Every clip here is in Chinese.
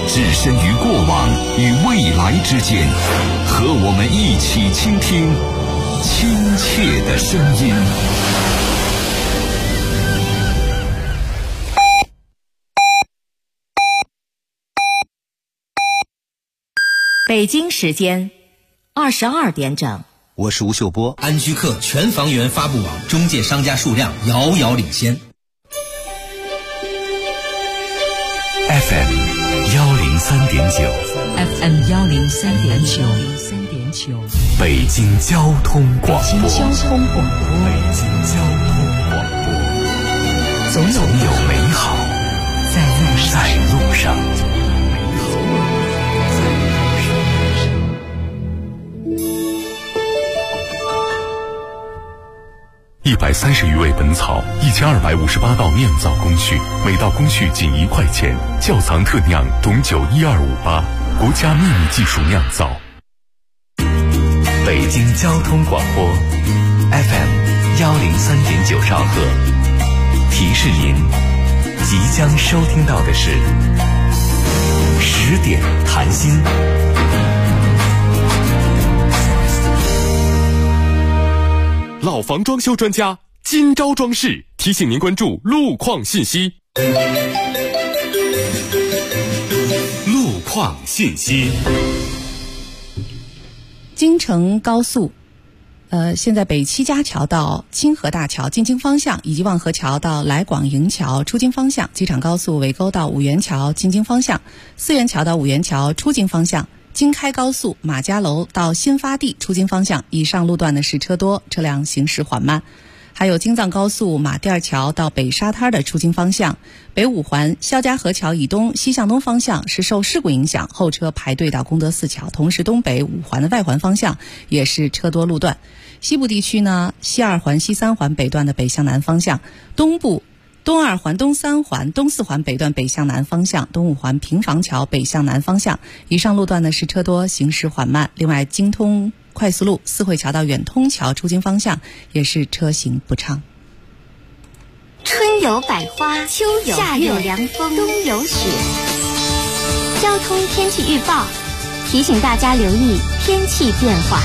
置身于过往与未来之间，和我们一起倾听亲切的声音。 北京时间22点整。 我是吴秀波。 安居客全房源发布网中介商家数量遥遥领先。 FM 103.9 FM 103.9 北京交通广播。 北京交通广播。总有美好在路上。130余味本草，1258道酿造工序，每道工序仅1块钱。窖藏特酿董酒12588，国家秘密技术酿造。北京交通广播 FM 103.9兆赫，提示您即将收听到的是10点谈心。 老房装修专家今朝装饰提醒您关注路况信息。路况信息。 京承高速现在北七家桥到清河大桥进京方向，以及望河桥到来广营桥出京方向，机场高速尾沟到五元桥进京方向，四元桥到五元桥出京方向，京开高速马家楼到新发地出京方向，以上路段的是车多，车辆行驶缓慢。还有京藏高速马甸桥到北沙滩的出京方向，北五环肖家河桥以东西向东方向是受事故影响，后车排队到功德寺桥，同时东北五环的外环方向也是车多路段。西部地区呢，西二环西三环北段的北向南方向，东部东二环东三环东四环北段北向南方向，东五环平房桥北向南方向，以上路段呢是车多，行驶缓慢。另外京通快速路四惠桥到远通桥出京方向也是车行不畅。 春有百花，秋有夏有凉风，冬有雪。交通天气预报提醒大家留意天气变化。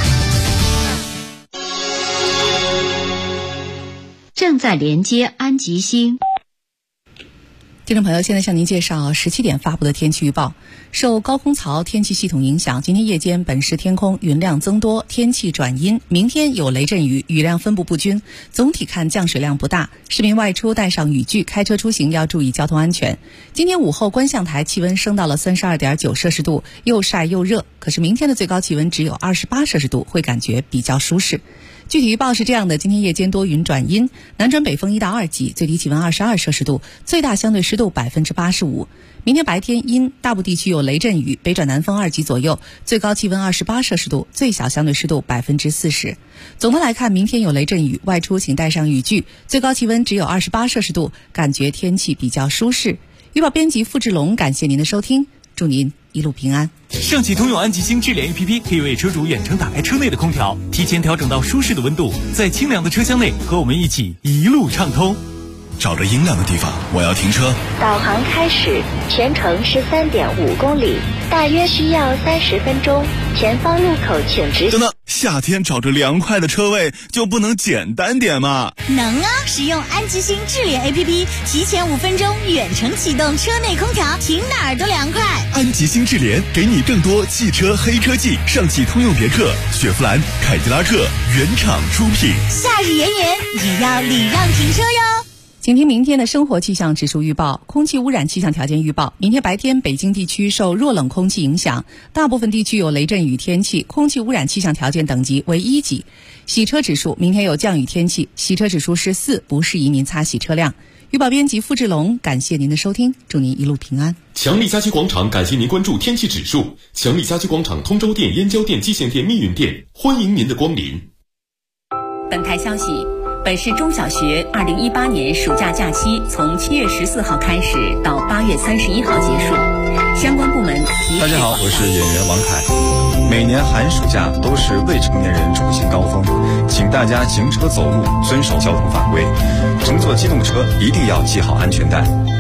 正在连接安吉星。 听众朋友，现在向您介绍17点发布的天气预报。受高空槽天气系统影响，今天夜间本市天空云量增多，天气转阴。明天有雷阵雨，雨量分布不均，总体看降水量不大。市民外出带上雨具，开车出行要注意交通安全。今天午后观象台气温升到了32.9摄氏度，又晒又热。可是明天的最高气温只有28摄氏度，会感觉比较舒适。具体预报是这样的：今天夜间多云转阴，南转北风1到2级，最低气温22摄氏度，最大相对湿度85%。明天白天阴，大部地区有雷阵雨，北转南风2级左右，最高气温28摄氏度，最小相对湿度40%。总的来看，明天有雷阵雨，外出请带上雨具，最高气温只有28摄氏度，感觉天气比较舒适。预报编辑付志龙，感谢您的收听，祝您一路平安。 上汽通用安吉星智联 APP 可以为车主远程打开车内的空调，提前调整到舒适的温度，在清凉的车厢内和我们一起一路畅通。 找着阴凉的地方，我要停车。 导航开始，全程13.5公里，大约需要30分钟。前方路口请直行。 等等，夏天找着凉快的车位就不能简单点吗？ 能啊！使用安吉星智联 APP， 提前5分钟远程启动车内空调，停哪儿都凉快。 安吉星智联给你更多汽车黑科技，上汽通用别克、雪佛兰、凯迪拉克原厂出品。 夏日炎炎也要礼让停车哟。 请听明天的生活气象指数预报。空气污染气象条件预报：明天白天北京地区受弱冷空气影响，大部分地区有雷阵雨天气，空气污染气象条件等级为1级。洗车指数：明天有降雨天气，洗车指数是4，不适宜您擦洗车辆。预报编辑付志龙，感谢您的收听，祝您一路平安。 强力家居广场感谢您关注天气指数。强力家居广场通州店、燕郊店、蓟县店、密云店，欢迎您的光临。 本台消息，本市中小学2018年暑假假期从7月14号开始到8月31号结束，相关部门大家好，我是演员王凯。每年寒暑假都是未成年人出行高峰，请大家行车走路遵守交通法规，乘坐机动车一定要系好安全带。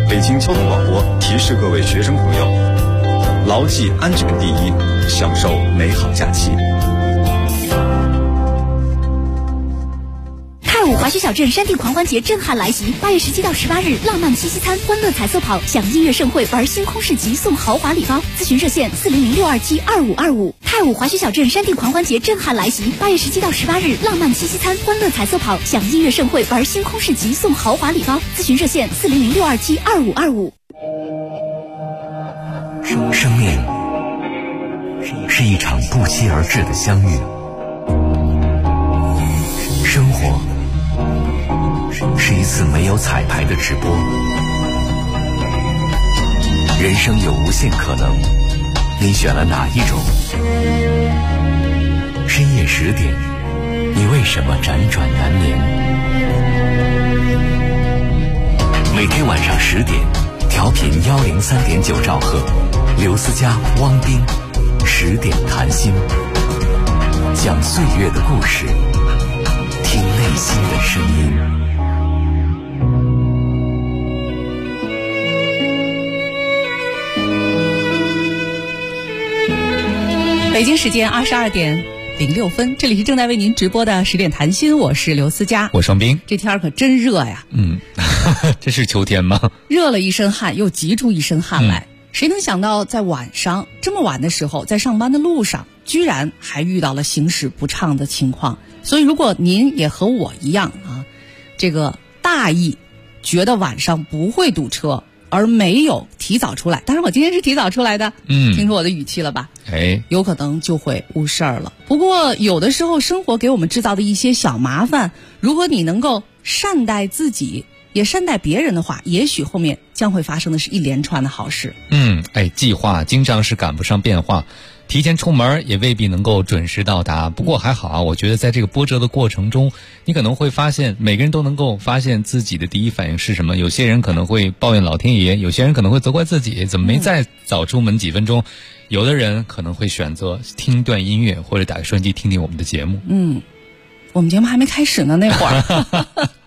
北京交通广播提示各位学生朋友，牢记安全第一，享受美好假期。 太武华胥小镇山地狂欢节震撼来袭，8月17到18日，浪漫七夕餐、欢乐彩色跑，享音乐盛会，玩星空市集，送豪华礼包。咨询热线40062722525。太武华胥小镇山地狂欢节震撼来袭，8月17到18日，浪漫七夕餐、欢乐彩色跑，享音乐盛会，玩星空市集，送豪华礼包。咨询热线40062722525。 生命是一场不期而至的相遇，生活是一次没有彩排的直播，人生有无限可能，你选了哪一种？深夜10点，你为什么辗转难眠？每天晚上10点，调频103.9兆赫，刘思佳、汪斌10点谈心，讲岁月的故事，听内心的声音。 北京时间22点06分，这里是正在为您直播的10点谈心，我是刘思佳， 我双冰。 这天可真热呀！ 这是秋天吗？ 热了一身汗，又急出一身汗来。谁能想到在晚上这么晚的时候，在上班的路上，居然还遇到了行驶不畅的情况。所以如果您也和我一样啊，这个大意觉得晚上不会堵车，而没有提早出来，当然我今天是提早出来的，听出我的语气了吧？有可能就会误事儿了。不过有的时候生活给我们制造的一些小麻烦，如果你能够善待自己，也善待别人的话，也许后面将会发生的是一连串的好事。 计划经常是赶不上变化，提前出门也未必能够准时到达。不过还好啊，我觉得在这个波折的过程中，你可能会发现，每个人都能够发现自己的第一反应是什么。有些人可能会抱怨老天爷，有些人可能会责怪自己怎么没再早出门几分钟，有的人可能会选择听一段音乐，或者打开收音机听听我们的节目。 我们节目还没开始呢，那会儿。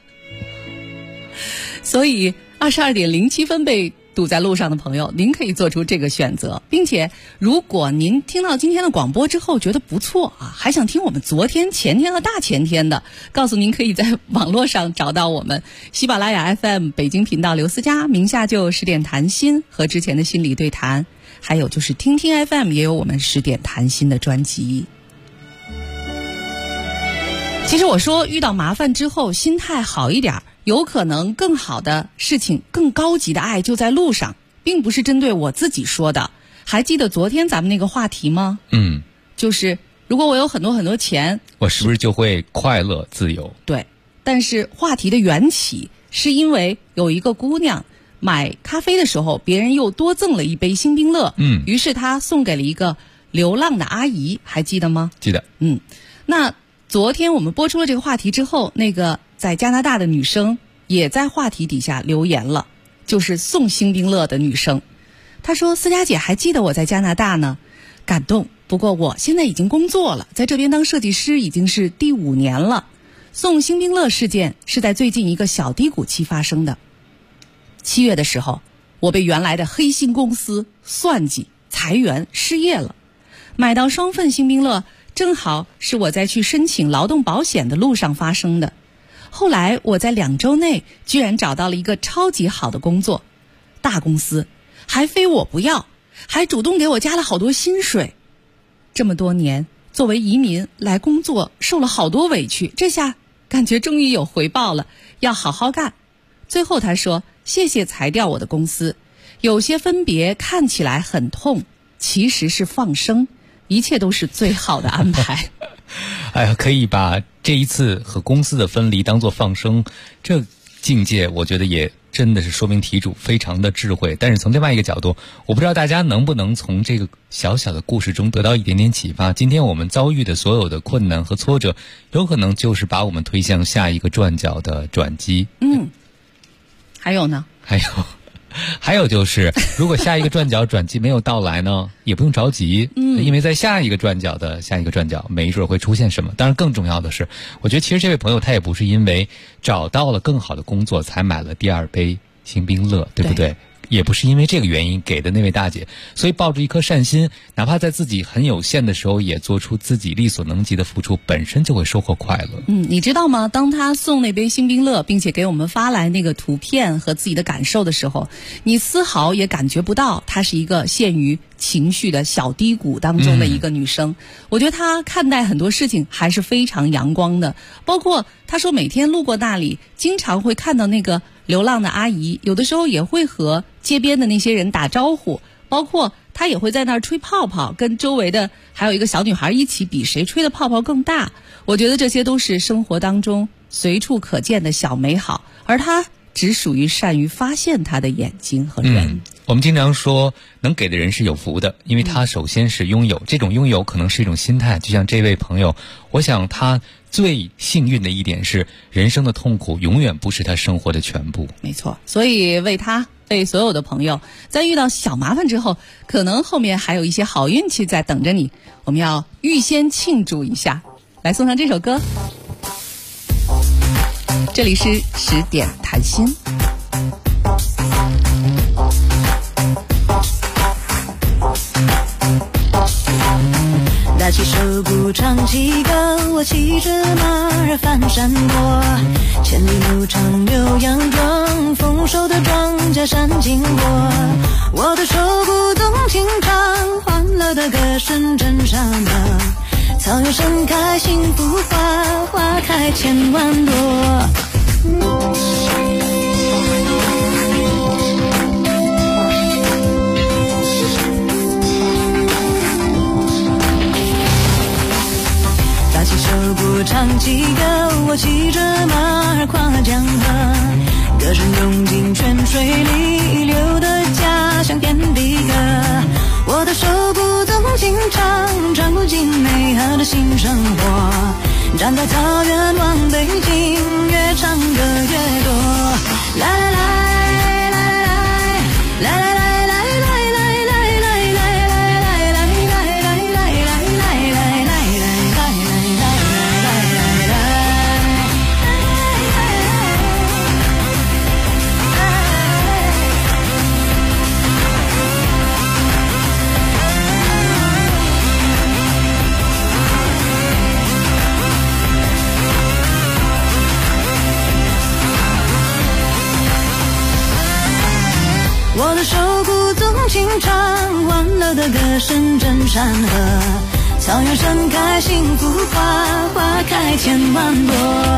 所以22点07分被堵在路上的朋友，您可以做出这个选择，并且如果您听到今天的广播之后觉得不错啊，还想听我们昨天、前天和大前天的，告诉您可以在网络上找到我们喜马拉雅 FM 北京频道刘思佳，名下就10点谈心和之前的心理对谈，还有就是听听 FM 也有我们10点谈心的专辑。其实我说遇到麻烦之后心态好一点，有可能更好的事情，更高级的爱就在路上，并不是针对我自己说的。还记得昨天咱们那个话题吗？就是如果我有很多很多钱， 我是不是就会快乐自由？ 对，但是话题的缘起是因为有一个姑娘买咖啡的时候，别人又多赠了一杯星冰乐，于是她送给了一个流浪的阿姨，还记得吗？ 记得。 那昨天我们播出了这个话题之后，那个在加拿大的女生也在话题底下留言了，就是送星冰乐的女生。她说：思佳姐还记得我在加拿大呢，感动。不过我现在已经工作了，在这边当设计师已经是第5年了。送星冰乐事件是在最近一个小低谷期发生的。7月的时候，我被原来的黑心公司算计、裁员、失业了。买到双份星冰乐，正好是我在去申请劳动保险的路上发生的。后来我在2周内居然找到了一个超级好的工作，大公司，还非我不要，还主动给我加了好多薪水。这么多年作为移民来工作，受了好多委屈，这下感觉终于有回报了，要好好干。最后他说：谢谢裁掉我的公司，有些分别看起来很痛，其实是放生，一切都是最好的安排。 可以把这一次和公司的分离当作放生，这境界我觉得也真的是说明题主非常的智慧。但是从另外一个角度，我不知道大家能不能从这个小小的故事中得到一点点启发。今天我们遭遇的所有的困难和挫折，有可能就是把我们推向下一个转角的转机。 还有呢？ 还有就是，如果下一个转角转机没有到来呢，也不用着急，因为在下一个转角的下一个转角，没准会出现什么。当然，更重要的是，我觉得其实这位朋友他也不是因为找到了更好的工作才买了第2杯辛宾乐，对不对？也不是因为这个原因给的那位大姐，所以抱着一颗善心，哪怕在自己很有限的时候，也做出自己力所能及的付出，本身就会收获快乐。 你知道吗？当他送那杯辛宾乐，并且给我们发来那个图片和自己的感受的时候，你丝毫也感觉不到她是一个陷于情绪的小低谷当中的一个女生。我觉得她看待很多事情还是非常阳光的，包括她说每天路过那里，经常会看到那个流浪的阿姨，有的时候也会和街边的那些人打招呼，包括她也会在那儿吹泡泡，跟周围的还有一个小女孩一起比谁吹的泡泡更大。我觉得这些都是生活当中随处可见的小美好，而她只属于善于发现她的眼睛和人。 我们经常说能给的人是有福的，因为他首先是拥有，这种拥有可能是一种心态。就像这位朋友，我想他最幸运的一点是，人生的痛苦永远不是他生活的全部。 没错，所以为所有的朋友，在遇到小麻烦之后，可能后面还有一些好运气在等着你，我们要预先庆祝一下。来送上这首歌，这里是10点谈心。 打起手鼓唱起歌，我骑着马儿翻山坡，千里路长牛羊壮，丰收的庄稼闪金波。我的手鼓动情唱，欢乐的歌声震山河，草原盛开幸福花，花开千万朵。手鼓唱起歌，我骑着马儿跨江河，歌声涌进泉水里，流的家乡遍地歌。我的手鼓动情唱，唱不尽美好的新生活。站在草原望北京，越唱歌越多。来来来来来来来来。我的手鼓动情唱，欢乐的歌声震山河，草原盛开幸福花，花开千万朵。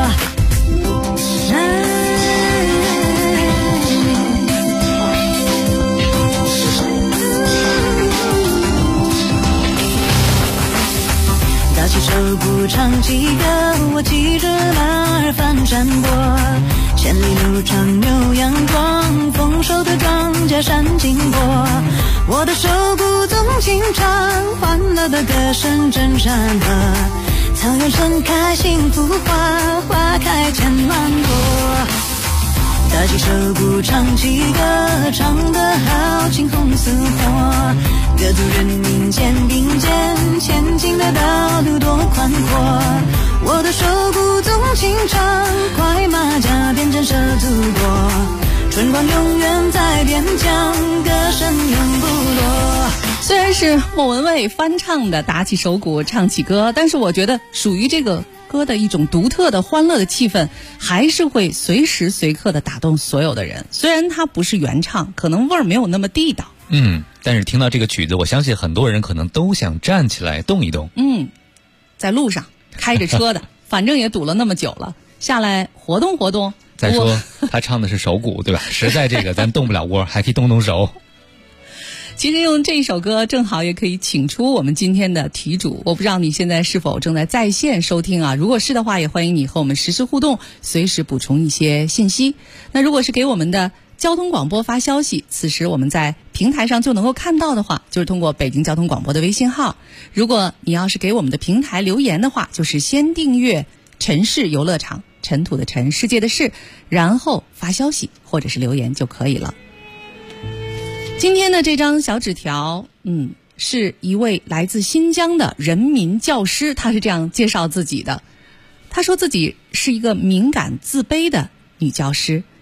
打起手鼓唱起歌，我骑着马儿翻山坡，千里路长牛羊壮，丰收的庄稼闪金波。我的手鼓动情唱，欢乐的歌声震山河，草原盛开幸福花，花开千万朵。打起手鼓唱起歌，唱得好青红似火，各族人民肩并肩，前进的道路多宽阔。我的手鼓动情唱，快马加鞭震慑祖国，春光永远在边疆，歌声永不落。 虽然是莫文蔚翻唱的《打起手鼓唱起歌》，但是我觉得属于这个歌的一种独特的欢乐的气氛，还是会随时随刻的打动所有的人。虽然它不是原唱，可能味儿没有那么地道， 但是听到这个曲子，我相信很多人可能都想站起来动一动。 在路上开着车的反正也堵了那么久了，下来活动活动。 再说他唱的是手鼓，对吧？实在这个咱动不了窝，还可以动动手。 其实用这首歌正好也可以请出我们今天的题主，我不知道你现在是否正在线收听啊？如果是的话，也欢迎你和我们实时互动，随时补充一些信息。那如果是给我们的交通广播发消息，此时我们在平台上就能够看到的话，就是通过北京交通广播的微信号。如果你要是给我们的平台留言的话，就是先订阅尘世游乐场，尘土的尘，世界的世，然后发消息或者是留言就可以了。今天的这张小纸条，是一位来自新疆的人民教师，他是这样介绍自己的。他说自己是一个敏感自卑的女教师，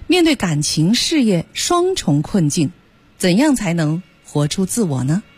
面对感情、事业双重困境，怎样才能活出自我呢？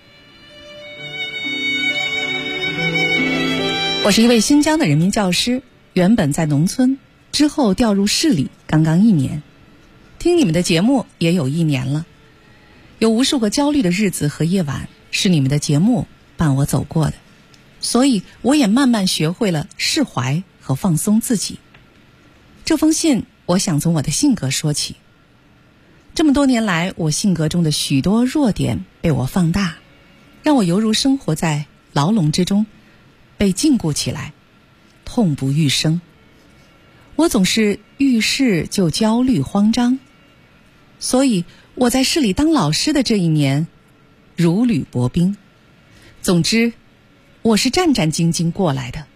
我是一位新疆的人民教师，原本在农村，之后调入市里，刚刚1年。听你们的节目也有1年了，有无数个焦虑的日子和夜晚，是你们的节目伴我走过的，所以我也慢慢学会了释怀和放松自己。这封信我想从我的性格说起。这么多年来，我性格中的许多弱点被我放大，让我犹如生活在牢笼之中，被禁锢起来，痛不欲生。我总是遇事就焦虑慌张，所以我在市里当老师的这1年如履薄冰。总之，我是战战兢兢过来的。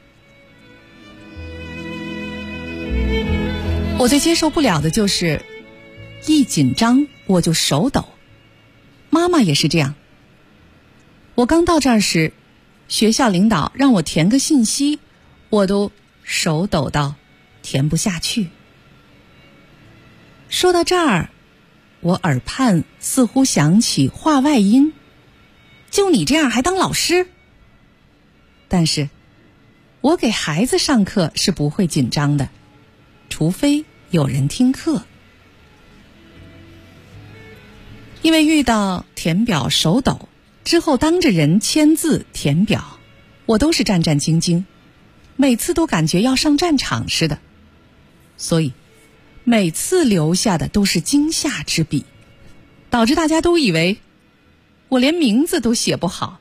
我最接受不了的就是一紧张我就手抖，妈妈也是这样。我刚到这儿时，学校领导让我填个信息，我都手抖到填不下去。说到这儿，我耳畔似乎响起话外音：就你这样还当老师？但是我给孩子上课是不会紧张的，除非有人听课。因为遇到填表手抖，之后当着人签字填表，我都是战战兢兢，每次都感觉要上战场似的，所以每次留下的都是惊吓之笔，导致大家都以为我连名字都写不好。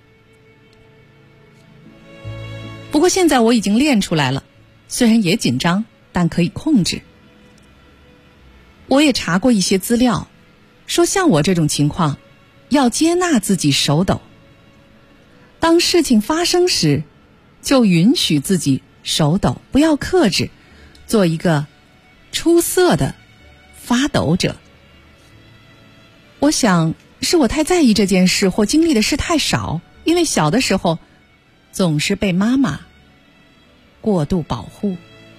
不过现在我已经练出来了，虽然也紧张，但可以控制。我也查过一些资料，说像我这种情况，要接纳自己手抖。当事情发生时，就允许自己手抖，不要克制，做一个出色的发抖者。我想是我太在意这件事，或经历的事太少，因为小的时候总是被妈妈过度保护。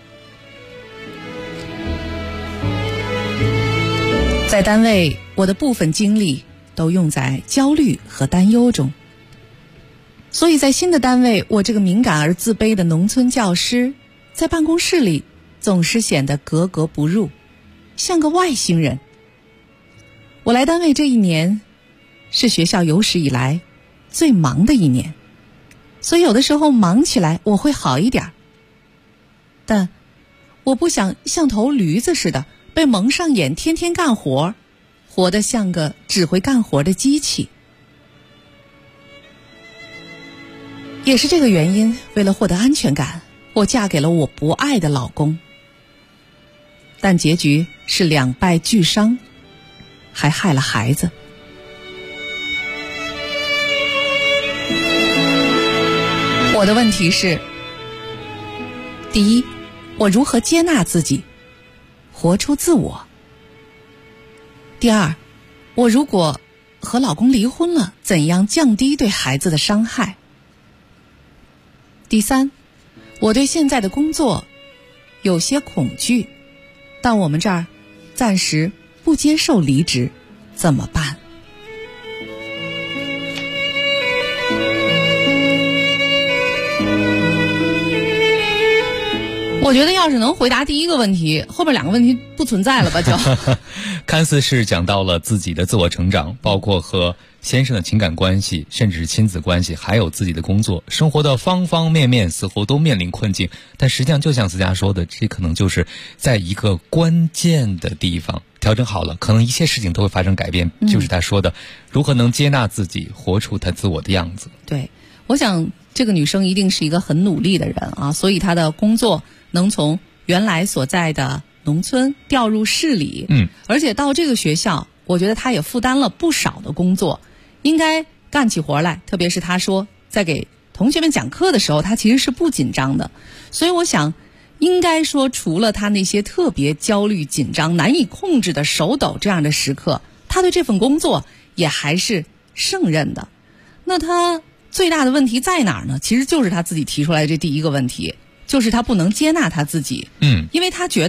在单位，我的部分精力都用在焦虑和担忧中，所以在新的单位，我这个敏感而自卑的农村教师，在办公室里总是显得格格不入，像个外星人。我来单位这1年，是学校有史以来最忙的1年，所以有的时候忙起来我会好一点，但我不想像头驴子似的被蒙上眼，天天干活，活得像个只会干活的机器。也是这个原因，为了获得安全感，我嫁给了我不爱的老公，但结局是两败俱伤，还害了孩子。我的问题是：第一，我如何接纳自己，活出自我？第二，我如果和老公离婚了，怎样降低对孩子的伤害？第三，我对现在的工作有些恐惧，但我们这儿暂时不接受离职，怎么办？我觉得要是能回答第一个问题，后边两个问题不存在了吧就。 看似是讲到了自己的自我成长，包括和先生的情感关系，甚至是亲子关系，还有自己的工作，生活的方方面面似乎都面临困境，但实际上就像思佳说的，这可能就是在一个关键的地方调整好了，可能一切事情都会发生改变，就是他说的如何能接纳自己，活出他自我的样子。 对，我想这个女生一定是一个很努力的人啊，所以她的工作能从原来所在的农村调入市里，而且到这个学校，我觉得她也负担了不少的工作，应该干起活来。特别是她说在给同学们讲课的时候，她其实是不紧张的，所以我想应该说除了她那些特别焦虑紧张难以控制的手抖这样的时刻，她对这份工作也还是胜任的。那她最大的问题在哪儿呢？其实就是她自己提出来的这第一个问题，就是她不能接纳她自己。因为她觉得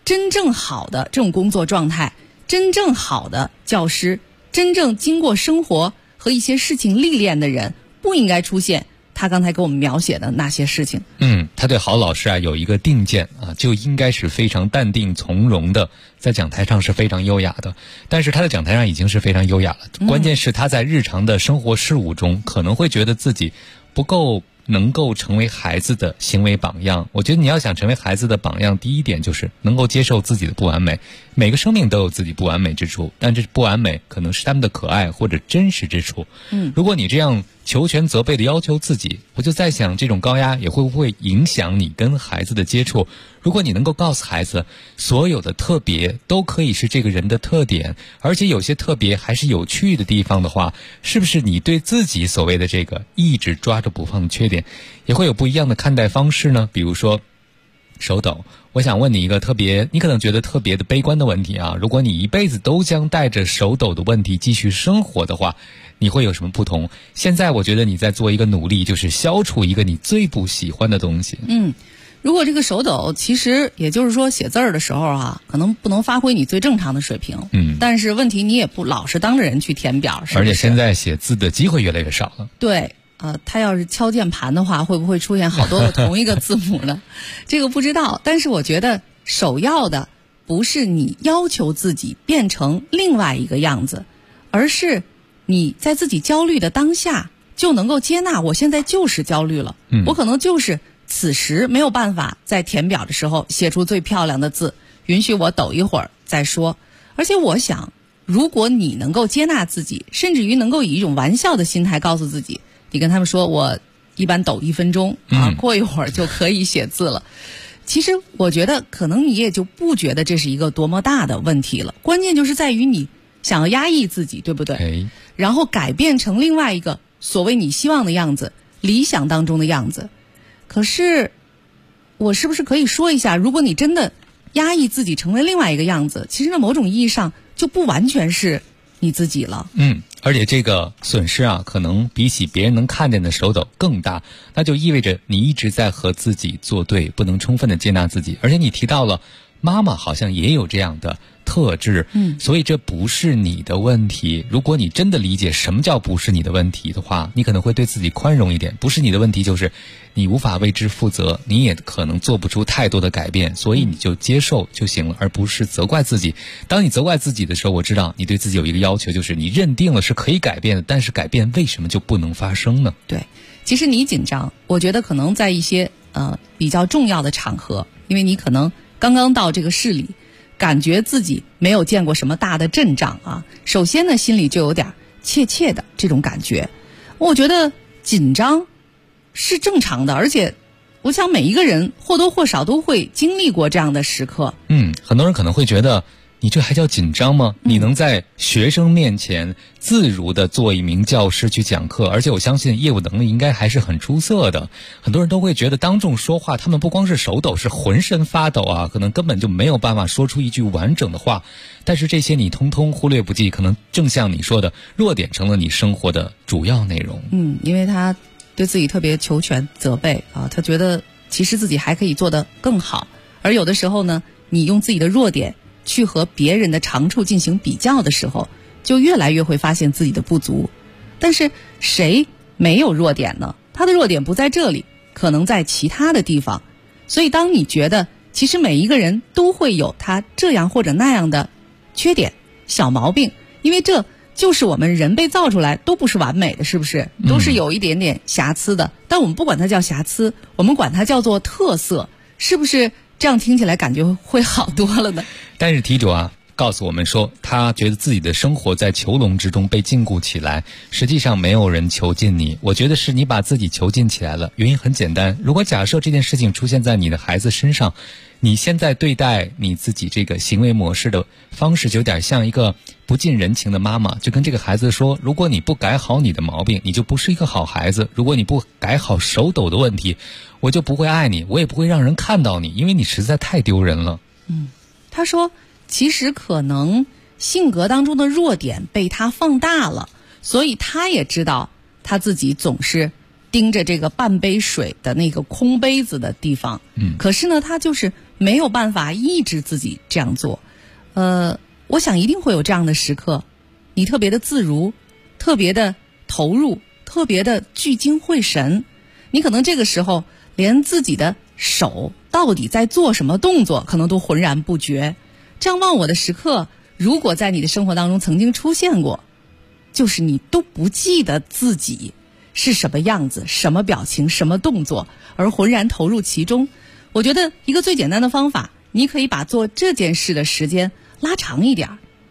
真正好的这种工作状态，真正好的教师，真正经过生活和一些事情历练的人，不应该出现他刚才给我们描写的那些事情。 他对好老师啊有一个定见啊，就应该是非常淡定从容的，在讲台上是非常优雅的。但是他在讲台上已经是非常优雅了，关键是他在日常的生活事务中可能会觉得自己不够能够成为孩子的行为榜样。我觉得你要想成为孩子的榜样，第一点就是能够接受自己的不完美。每个生命都有自己不完美之处，但这不完美可能是他们的可爱或者真实之处。如果你这样求全责备的要求自己，我就在想，这种高压也会不会影响你跟孩子的接触。如果你能够告诉孩子，所有的特别都可以是这个人的特点，而且有些特别还是有趣的地方的话，是不是你对自己所谓的这个一直抓着不放的缺点也会有不一样的看待方式呢？比如说手抖，我想问你一个你可能觉得特别的悲观的问题啊，如果你一辈子都将带着手抖的问题继续生活的话，你会有什么不同？现在我觉得你在做一个努力，就是消除一个你最不喜欢的东西。 如果这个手抖，其实也就是说写字儿的时候啊，可能不能发挥你最正常的水平。但是问题你也不老是当着人去填表，是不是？ 而且现在写字的机会越来越少了。 对。他要是敲键盘的话，会不会出现好多个同一个字母呢？这个不知道。但是我觉得首要的不是你要求自己变成另外一个样子，而是你在自己焦虑的当下就能够接纳，我现在就是焦虑了，我可能就是此时没有办法在填表的时候写出最漂亮的字，允许我抖一会儿再说。而且我想，如果你能够接纳自己，甚至于能够以一种玩笑的心态告诉自己，你跟他们说我一般抖1分钟过一会儿就可以写字了。其实我觉得可能你也就不觉得这是一个多么大的问题了，关键就是在于你想要压抑自己，对不对？然后改变成另外一个所谓你希望的样子，理想当中的样子。可是我是不是可以说一下，如果你真的压抑自己成为另外一个样子，其实在某种意义上就不完全是你自己了。 而且这个损失啊，可能比起别人能看见的手抖更大，那就意味着你一直在和自己作对，不能充分的接纳自己。而且你提到了妈妈好像也有这样的特质，所以这不是你的问题。如果你真的理解什么叫不是你的问题的话，你可能会对自己宽容一点。不是你的问题就是你无法为之负责，你也可能做不出太多的改变，所以你就接受就行了，而不是责怪自己。当你责怪自己的时候，我知道你对自己有一个要求，就是你认定了是可以改变的，但是改变为什么就不能发生呢？ 对，其实你紧张，我觉得可能在一些比较重要的场合，因为你可能刚刚到这个市里，感觉自己没有见过什么大的阵仗啊，首先呢心里就有点怯怯的这种感觉。我觉得紧张是正常的，而且我想每一个人或多或少都会经历过这样的时刻。 很多人可能会觉得你这还叫紧张吗？你能在学生面前自如地做一名教师去讲课，而且我相信业务能力应该还是很出色的。很多人都会觉得当众说话，他们不光是手抖，是浑身发抖啊，可能根本就没有办法说出一句完整的话。但是这些你通通忽略不计，可能正像你说的，弱点成了你生活的主要内容。 因为他对自己特别求全责备啊，他觉得其实自己还可以做得更好。而有的时候呢，你用自己的弱点去和别人的长处进行比较的时候，就越来越会发现自己的不足。但是谁没有弱点呢？他的弱点不在这里，可能在其他的地方。所以当你觉得其实每一个人都会有他这样或者那样的缺点、小毛病，因为这就是我们人被造出来都不是完美的，是不是？都是有一点点瑕疵的。但我们不管它叫瑕疵，我们管它叫做特色，是不是这样听起来感觉会好多了呢？ 但是题主啊告诉我们说，他觉得自己的生活在囚笼之中被禁锢起来，实际上没有人囚禁你。我觉得是你把自己囚禁起来了。原因很简单，如果假设这件事情出现在你的孩子身上，你现在对待你自己这个行为模式的方式就有点像一个不近人情的妈妈，就跟这个孩子说，如果你不改好你的毛病，你就不是一个好孩子。如果你不改好手抖的问题，我就不会爱你，我也不会让人看到你，因为你实在太丢人了。 他说其实可能性格当中的弱点被他放大了，所以他也知道他自己总是盯着这个半杯水的那个空杯子的地方。可是呢，他就是没有办法抑制自己这样做。我想一定会有这样的时刻，你特别的自如，特别的投入，特别的聚精会神，你可能这个时候连自己的手到底在做什么动作可能都浑然不觉。这样忘我的时刻如果在你的生活当中曾经出现过，就是你都不记得自己是什么样子，什么表情，什么动作，而浑然投入其中。我觉得一个最简单的方法，你可以把做这件事的时间拉长一点。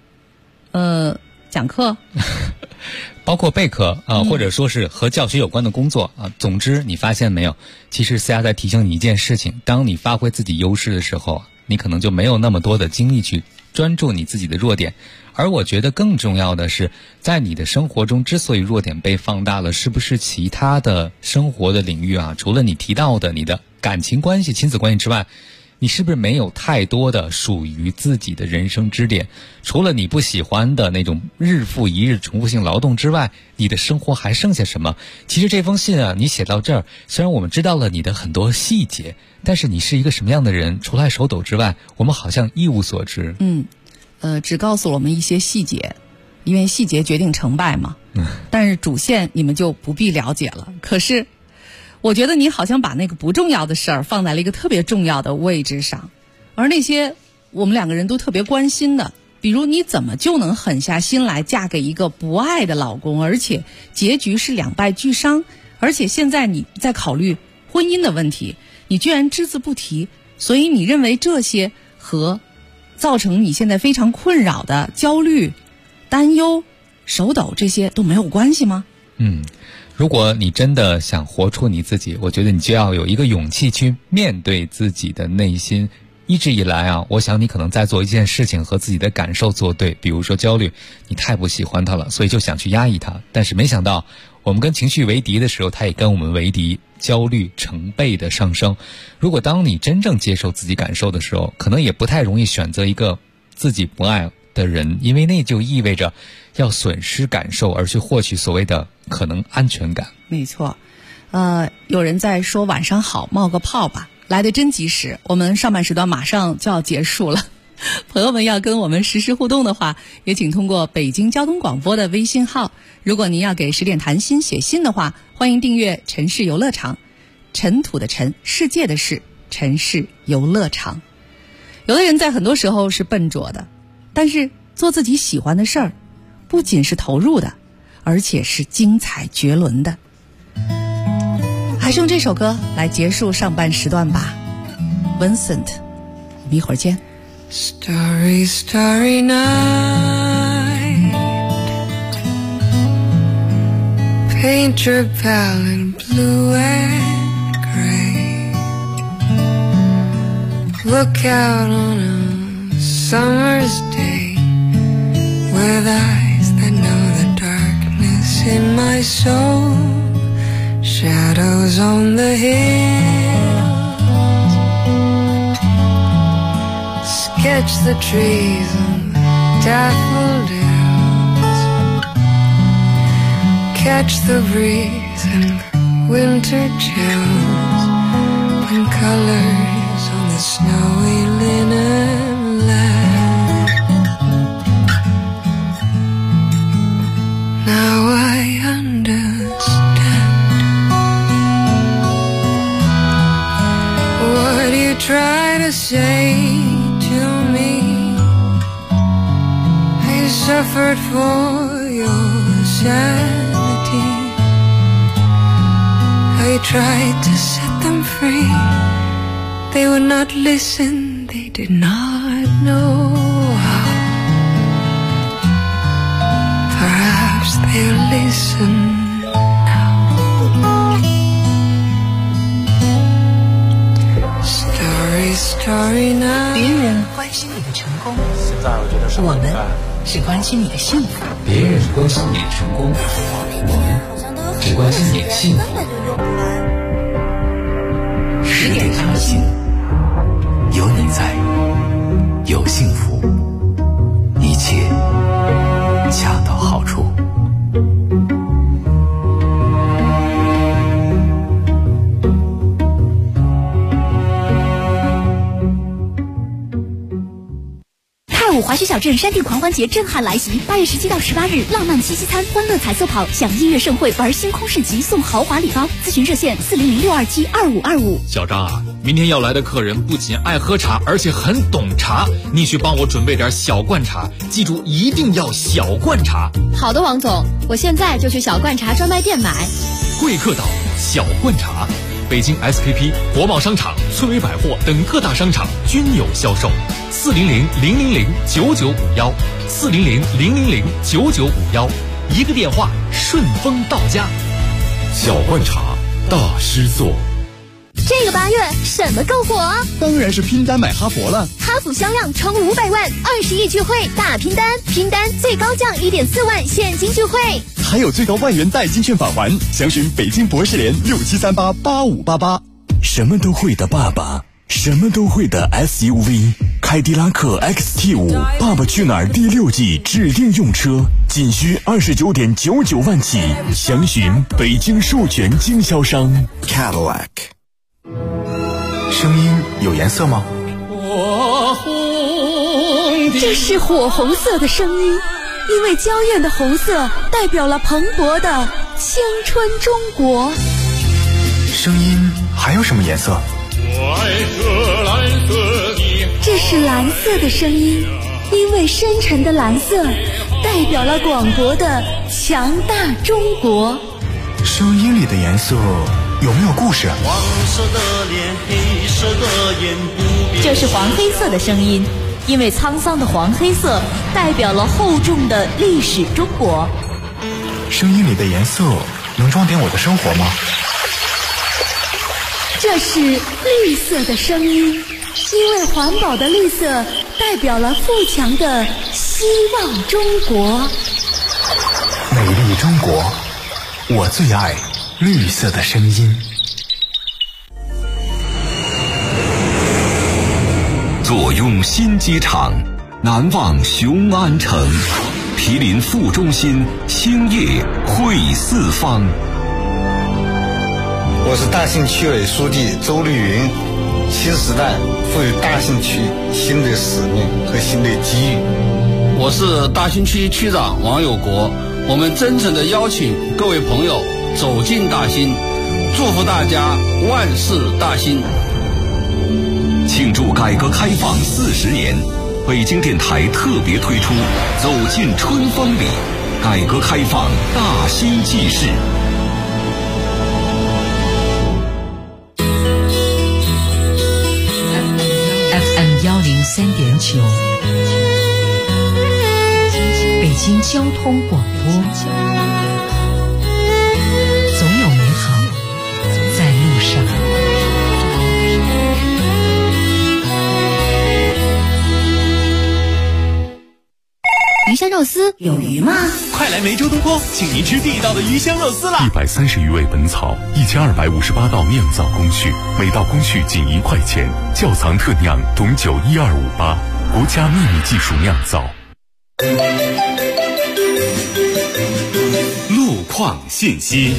讲课包括备课或者说是和教学有关的工作啊。总之你发现没有，其实思佳在提醒你一件事情，当你发挥自己优势的时候，你可能就没有那么多的精力去专注你自己的弱点。而我觉得更重要的是，在你的生活中之所以弱点被放大了，是不是其他的生活的领域啊，除了你提到的你的感情关系、亲子关系之外，你是不是没有太多的属于自己的人生支点？除了你不喜欢的那种日复一日重复性劳动之外，你的生活还剩下什么？其实这封信啊，你写到这儿，虽然我们知道了你的很多细节，但是你是一个什么样的人，除了手抖之外，我们好像一无所知。 只告诉我们一些细节，因为细节决定成败嘛。但是主线你们就不必了解了。可是我觉得你好像把那个不重要的事儿放在了一个特别重要的位置上，而那些我们两个人都特别关心的，比如你怎么就能狠下心来嫁给一个不爱的老公，而且结局是两败俱伤，而且现在你在考虑婚姻的问题，你居然只字不提。所以你认为这些和造成你现在非常困扰的焦虑、担忧、手抖这些都没有关系吗？ 如果你真的想活出你自己，我觉得你就要有一个勇气去面对自己的内心。一直以来啊，我想你可能在做一件事情和自己的感受作对，比如说焦虑，你太不喜欢它了，所以就想去压抑它。但是没想到我们跟情绪为敌的时候，它也跟我们为敌，焦虑成倍的上升。如果当你真正接受自己感受的时候，可能也不太容易选择一个自己不爱的人，因为那就意味着要损失感受而去获取所谓的可能安全感。 没错。有人在说晚上好，冒个泡吧，来得真及时。我们上半时段马上就要结束了，朋友们要跟我们实时互动的话，也请通过北京交通广播的微信号。如果您要给10点谈心写信的话，欢迎订阅城市游乐场，尘土的尘，世界的世，城市游乐场。有的人在很多时候是笨拙的，但是做自己喜欢的事儿，不仅是投入的，而且是精彩绝伦的。还是用这首歌来结束上半时段吧 ，Vincent， 我们一会儿见。 Starry, starry night, paint your palette blue and gray, look out on a summer's day with eyes that know the darkness in my soul, shadows on the hills, sketch the trees and daffodils, catch the breeze and winter chills, when colors on the snowy linen land. Now I understand what you try to say to me. I suffered for your sanity. I tried to set them free. They would not listen, they did not know how. Perhaps they'll listen now. Starry, starry night. 别人关心你的成功，我们只关心你的幸福。 别人关心你的成功，我们只关心你的幸福。 10点谈心， 有你在，有幸福，一切恰到好处。 滑雪小镇山地狂欢节震撼来袭，8月17到18日，浪漫七夕餐、欢乐彩色跑，享音乐盛会，玩星空市集，送豪华礼包。咨询热线400-627-2525。 小张啊，明天要来的客人不仅爱喝茶，而且很懂茶，你去帮我准备点小罐茶，记住一定要小罐茶。 好的，王总，我现在就去小罐茶专卖店买。 贵客岛小罐茶，北京 SKP、国贸商场、村委百货等各大商场均有销售。400-000-9951，400-000-9951，一个电话顺丰到家。 小罐茶大师做。 这个8月什么够火？ 当然是拼单买哈佛了。 哈弗销量冲500万，20亿聚会大拼单，拼单最高降1.4万现金聚会， 还有最高1万元代金券返还。详询北京博士联67388588。 什么都会的爸爸，什么都会的 SUV， 凯迪拉克 XT5 爸爸去哪儿第6季指定用车，仅需29.99万起，详询北京授权经销商 Cadillac。 声音有颜色吗？ 这是火红色的声音，因为娇艳的红色代表了蓬勃的青春中国。 声音还有什么颜色？ 这是蓝色的声音，因为深沉的蓝色代表了广博的强大中国。 声音里的颜色有没有故事？ 黄色的脸，黑色的眼，不变。 这是黄黑色的声音，因为沧桑的黄黑色代表了厚重的历史中国。 声音里的颜色能装点我的生活吗？ 这是绿色的声音，因为环保的绿色代表了富强的希望中国。 美丽中国，我最爱绿色的声音。 坐拥新机场，难忘雄安城，毗邻副中心，兴业汇四方。 我是大兴区委书记周绿云。新时代赋予大兴区新的使命和新的机遇。 我是大兴区区长王有国。我们真诚地邀请各位朋友走进大兴，祝福大家万事大兴。 庆祝改革开放40年，北京电台特别推出走进春风里，改革开放大兴纪事。 103.9，北京交通广播，总有美好在路上。 鱼香肉丝有鱼吗？ 快来梅州东坡，请您吃地道的鱼香肉丝啦 ！130余味本草，1258道酿造工序，每道工序仅1块钱，窖藏特酿董酒12588，国家秘密技术酿造。 路况信息。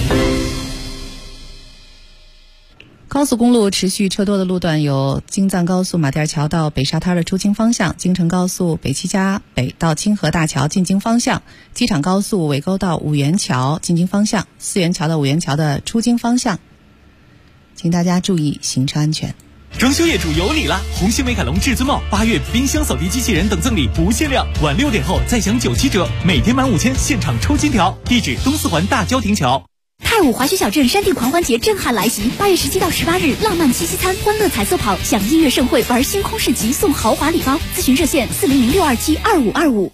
高速公路持续车多的路段有京藏高速马甸桥到北沙滩的出京方向，京承高速北七家北到清河大桥进京方向，机场高速尾沟到五元桥进京方向，四元桥到五元桥的出京方向，请大家注意行车安全。 装修业主有礼了！红星美凯龙至尊帽8月冰箱扫地机器人等赠礼不限量，晚6点后再享97折，每天满5000现场抽金条。地址东四环大郊亭桥。 太武滑雪小镇山地狂欢节震撼来袭，8月17到18日，浪漫七夕餐、欢乐彩色跑，享音乐盛会，玩星空市集，送豪华礼包。咨询热线400-627-2525。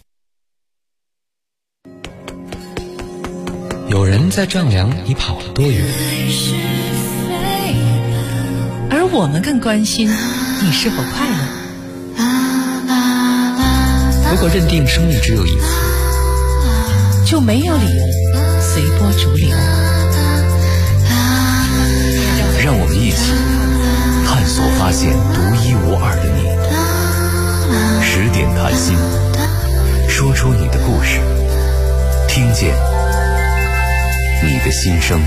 有人在丈量你跑了多远， 而我们更关心你是否快乐。 如果认定生命只有一次， 就没有理由随波逐流。 让我们一起探索发现独一无二的你。10点谈心，说出你的故事，听见你的心声。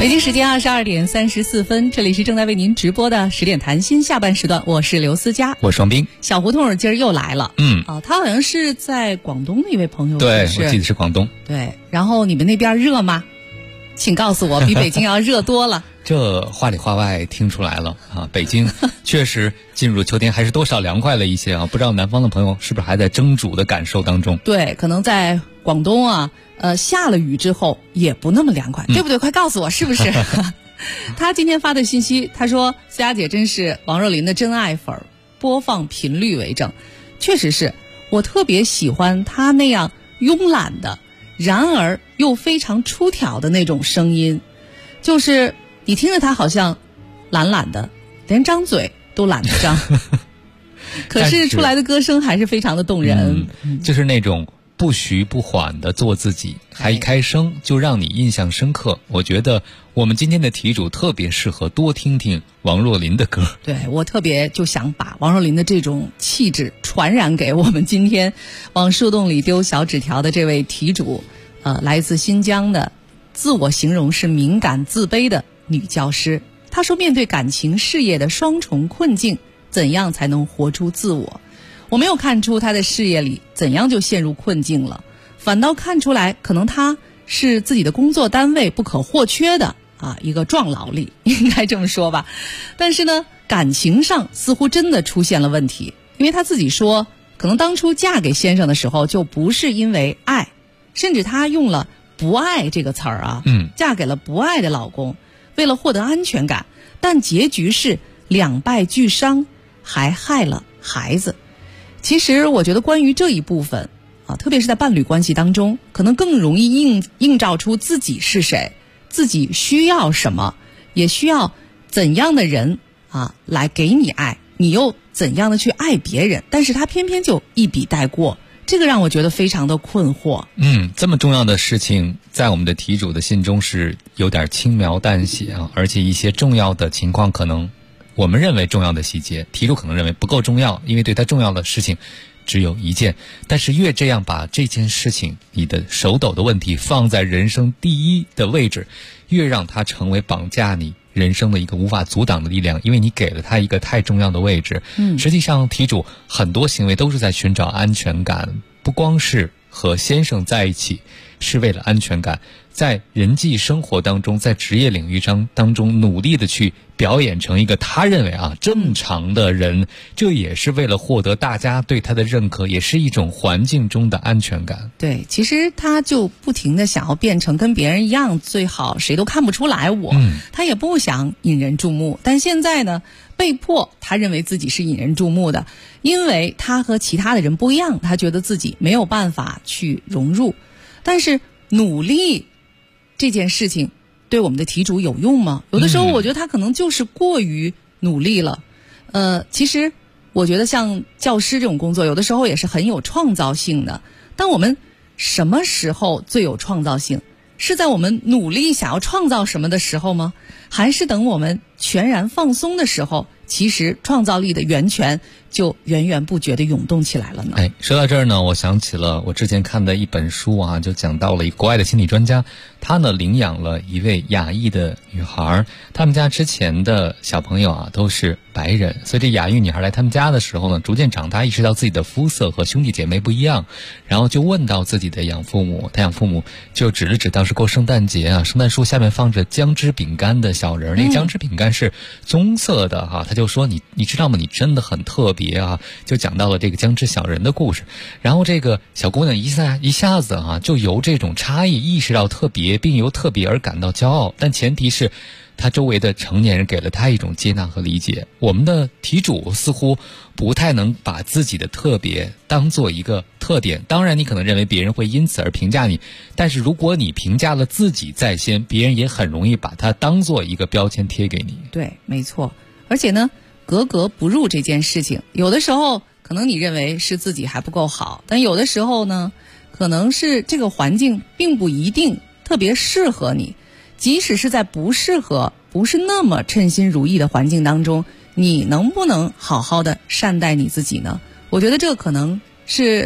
北京时间22点34分，这里是正在为您直播的10点谈心下半时段，我是刘思佳， 我是双冰。 小胡同今儿又来了，他好像是在广东的一位朋友， 对，我记得是广东。 对，然后你们那边热吗？请告诉我，比北京要热多了。 这话里话外听出来了啊，北京确实进入秋天还是多少凉快了一些啊，不知道南方的朋友是不是还在蒸煮的感受当中？ 对，可能在广东啊，下了雨之后也不那么凉快，对不对？快告诉我是不是？他今天发的信息，他说：“思佳姐真是王若琳的真爱粉，播放频率为证。”确实是我特别喜欢他那样慵懒的，然而又非常出挑的那种声音，就是你听着他好像懒懒的，连张嘴都懒得张，可是出来的歌声还是非常的动人， 就是那种不徐不缓的做自己，还一开声就让你印象深刻。我觉得我们今天的题主特别适合多听听王若琳的歌。 对，我特别就想把王若琳的这种气质传染给我们今天往树洞里丢小纸条的这位题主，来自新疆的，自我形容是敏感自卑的女教师。她说，面对感情事业的双重困境，怎样才能活出自我？我没有看出她的事业里怎样就陷入困境了，反倒看出来可能她是自己的工作单位不可或缺的一个壮劳力，应该这么说吧。但是呢，感情上似乎真的出现了问题，因为她自己说，可能当初嫁给先生的时候就不是因为爱，甚至她用了不爱这个词儿啊，嫁给了不爱的老公，为了获得安全感，但结局是两败俱伤，还害了孩子。其实我觉得关于这一部分特别是在伴侣关系当中，可能更容易映照出自己是谁，自己需要什么，也需要怎样的人来给你爱，你又怎样的去爱别人，但是他偏偏就一笔带过，这个让我觉得非常的困惑。 这么重要的事情在我们的题主的信中是有点轻描淡写而且一些重要的情况，可能我们认为重要的细节，题主可能认为不够重要，因为对他重要的事情只有一件。但是越这样把这件事情，你的手抖的问题放在人生第一的位置，越让它成为绑架你人生的一个无法阻挡的力量，因为你给了他一个太重要的位置。实际上题主很多行为都是在寻找安全感，不光是和先生在一起是为了安全感，在人际生活当中，在职业领域当中努力的去表演成一个他认为正常的人，这也是为了获得大家对他的认可，也是一种环境中的安全感。 对，其实他就不停的想要变成跟别人一样，最好谁都看不出来他也不想引人注目，但现在呢，被迫他认为自己是引人注目的，因为他和其他的人不一样，他觉得自己没有办法去融入。但是努力这件事情对我们的题主有用吗？有的时候我觉得他可能就是过于努力了。其实我觉得像教师这种工作有的时候也是很有创造性的，但我们什么时候最有创造性？是在我们努力想要创造什么的时候吗？还是等我们全然放松的时候，其实创造力的源泉就源源不绝地涌动起来了呢？ 说到这儿呢，我想起了我之前看的一本书就讲到了一个国外的心理专家，他呢领养了一位亚裔的女孩，他们家之前的小朋友都是白人，所以这亚裔女孩来他们家的时候呢，逐渐长大，意识到自己的肤色和兄弟姐妹不一样，然后就问到自己的养父母，他养父母就指了指当时过圣诞节圣诞树下面放着姜汁饼干的小人，那个姜汁饼干是棕色的他就说你知道吗？你真的很特别就讲到了这个姜汁小人的故事。然后这个小姑娘一下子就由这种差异意识到特别，并由特别而感到骄傲，但前提是他周围的成年人给了他一种接纳和理解。我们的题主似乎不太能把自己的特别当做一个特点，当然你可能认为别人会因此而评价你，但是如果你评价了自己在先，别人也很容易把它当做一个标签贴给你。 对，没错。而且呢，格格不入这件事情，有的时候可能你认为是自己还不够好，但有的时候呢，可能是这个环境并不一定特别适合你。即使是在不适合、不是那么称心如意的环境当中，你能不能好好的善待你自己呢？我觉得这可能是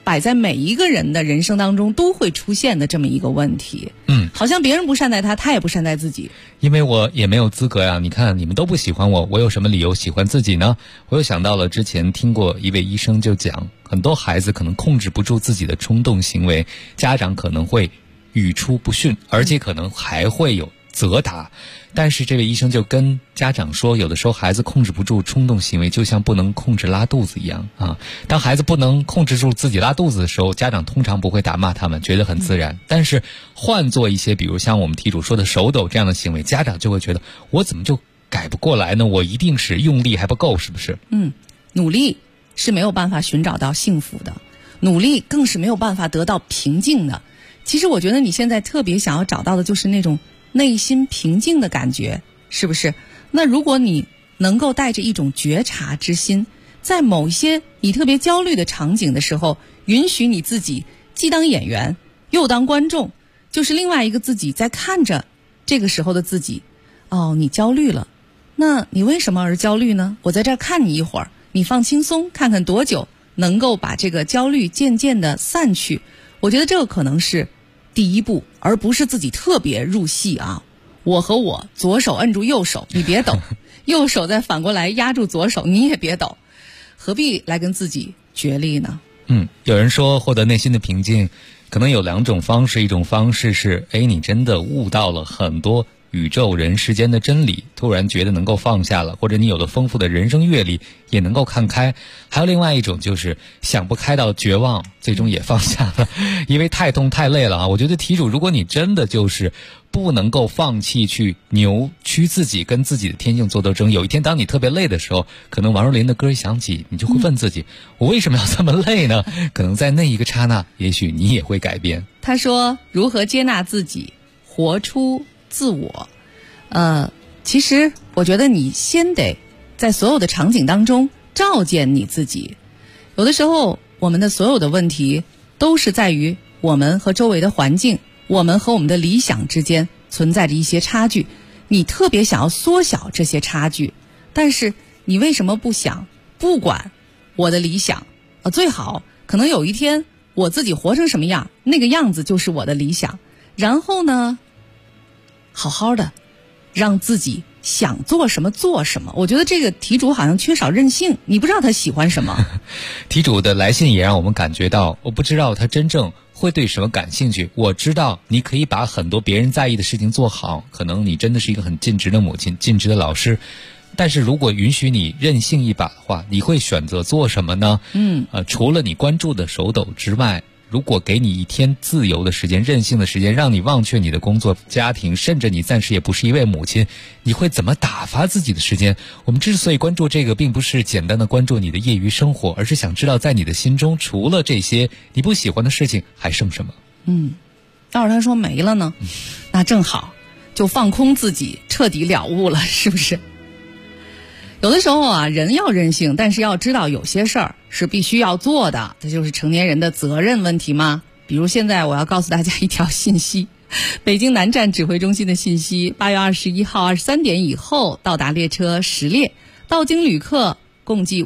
摆在每一个人的人生当中都会出现的这么一个问题。好像别人不善待他，他也不善待自己。 因为我也没有资格呀，你看你们都不喜欢我，我有什么理由喜欢自己呢？我又想到了之前听过一位医生就讲，很多孩子可能控制不住自己的冲动行为，家长可能会语出不逊，而且可能还会有责打。但是这位医生就跟家长说，有的时候孩子控制不住冲动行为，就像不能控制拉肚子一样啊。当孩子不能控制住自己拉肚子的时候，家长通常不会打骂他们，觉得很自然。但是换做一些比如像我们题主说的手抖这样的行为，家长就会觉得我怎么就改不过来呢？我一定是用力还不够，是不是？ 努力是没有办法寻找到幸福的，努力更是没有办法得到平静的。其实我觉得你现在特别想要找到的就是那种内心平静的感觉，是不是？那如果你能够带着一种觉察之心，在某一些你特别焦虑的场景的时候，允许你自己既当演员又当观众，就是另外一个自己在看着这个时候的自己。你焦虑了，那你为什么而焦虑呢？我在这儿看你一会儿，你放轻松，看看多久能够把这个焦虑渐渐的散去。我觉得这个可能是第一步，而不是自己特别入戏啊。我和我左手摁住右手，你别抖，右手再反过来压住左手，你也别抖，何必来跟自己角力呢？ 有人说获得内心的平静可能有两种方式，一种方式是你真的悟到了很多宇宙人世间的真理，突然觉得能够放下了，或者你有了丰富的人生阅历也能够看开。还有另外一种就是想不开到绝望，最终也放下了，因为太痛太累了啊。我觉得题主，如果你真的就是不能够放弃去扭曲自己，跟自己的天性做斗争，有一天当你特别累的时候，可能王若琳的歌一响起，你就会问自己，我为什么要这么累呢？可能在那一个刹那，也许你也会改变。 他说如何接纳自己，活出自我。其实我觉得你先得在所有的场景当中照见你自己。有的时候我们的所有的问题都是在于我们和周围的环境，我们和我们的理想之间存在着一些差距。你特别想要缩小这些差距，但是你为什么不想，不管我的理想最好可能有一天我自己活成什么样，那个样子就是我的理想。然后呢，好好的让自己想做什么做什么。我觉得这个题主好像缺少韧性，你不知道他喜欢什么。 题主的来信也让我们感觉到，我不知道他真正会对什么感兴趣。我知道你可以把很多别人在意的事情做好，可能你真的是一个很尽职的母亲，尽职的老师，但是如果允许你任性一把的话，你会选择做什么呢？除了你关注的手抖之外，如果给你一天自由的时间，任性的时间，让你忘却你的工作家庭，甚至你暂时也不是一位母亲，你会怎么打发自己的时间？我们之所以关注这个，并不是简单的关注你的业余生活，而是想知道在你的心中，除了这些你不喜欢的事情，还剩什么？ 要是他说没了呢，那正好就放空自己，彻底了悟了，是不是？有的时候啊，人要任性，但是要知道有些事儿是必须要做的，这就是成年人的责任问题嘛。比如现在我要告诉大家一条信息，北京南站指挥中心的信息，8月21号23点以后到达列车10列，到京旅客共计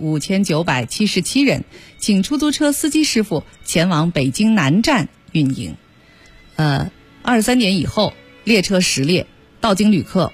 5977人，请出租车司机师傅前往北京南站运营。23点以后列车10列，到京旅客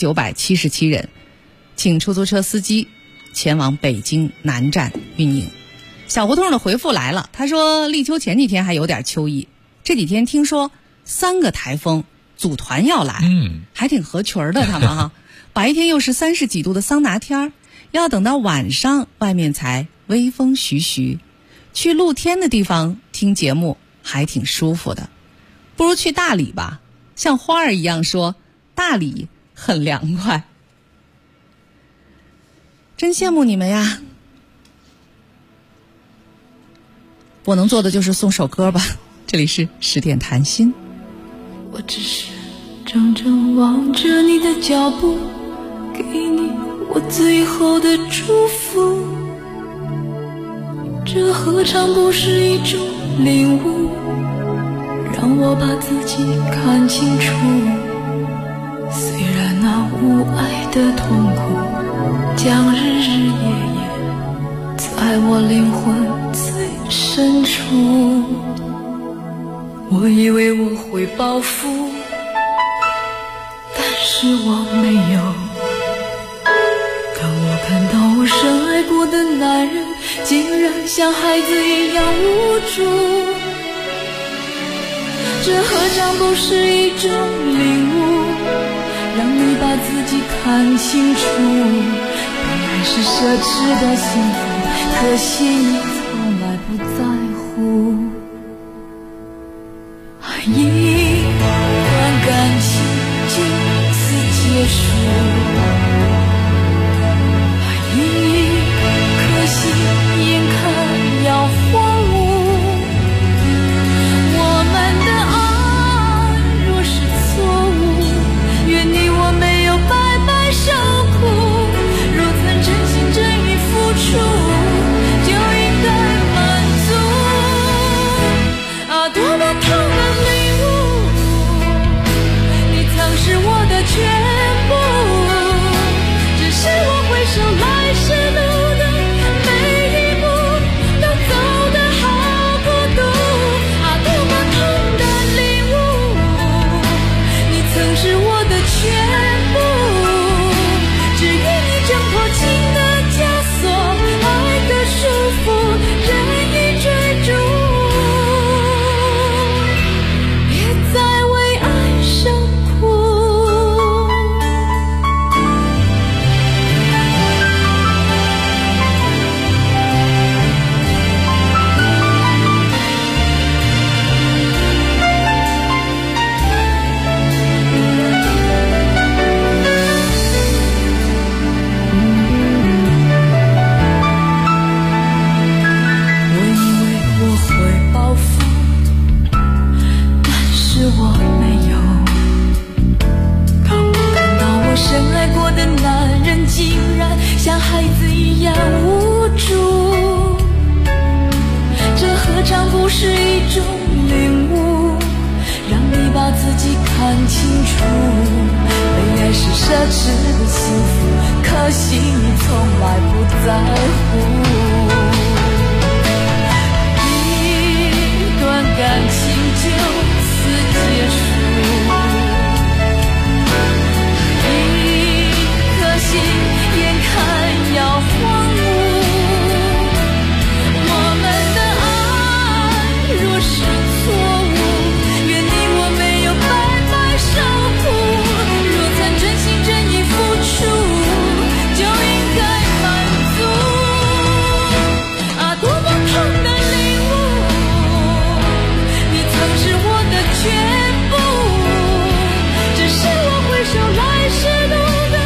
5977人，请出租车司机前往北京南站运营。小胡同的回复来了，他说立秋前几天还有点秋意，这几天听说3个台风组团要来，还挺合群的他们哈。白天又是30几度的桑拿天，要等到晚上外面才微风徐徐，去露天的地方听节目还挺舒服的。不如去大理吧，像花儿一样说大理很凉快。真羡慕你们呀！我能做的就是送首歌吧。这里是10点谈心。 我只是怔怔望着你的脚步，给你我最后的祝福。这何尝不是一种领悟，让我把自己看清楚。虽然那无爱的痛苦将日日夜夜爱我灵魂最深处。我以为我会报复，但是我没有。当我看到我深爱过的男人竟然像孩子一样无助，这何尝不是一种领悟，让你把自己看清楚。本来是奢侈的幸福，可惜你从来不在乎。一段感情就此结束，一颗心眼看要荒芜。我们的爱若是错误，愿你我没有白白受苦。若曾真心真意付出，就应该满足。多么痛的领悟，你曾是我的全部，只是我回首来时路的每一步都走得好孤独。多么痛的领悟，你曾是我的全部，只愿你挣脱情的枷锁，爱的束缚，任意追逐。像孩子一样无助，这何尝不是一种领悟，让你把自己看清楚。被爱是奢侈的幸福，可惜你从来不在乎。一段感情就此结束，眼看要荒芜。我们的爱若是错误，愿你我没有白白受苦。若曾真心真意付出，就应该满足。多么痛的领悟，你曾是我的全部，只是我回首来时路的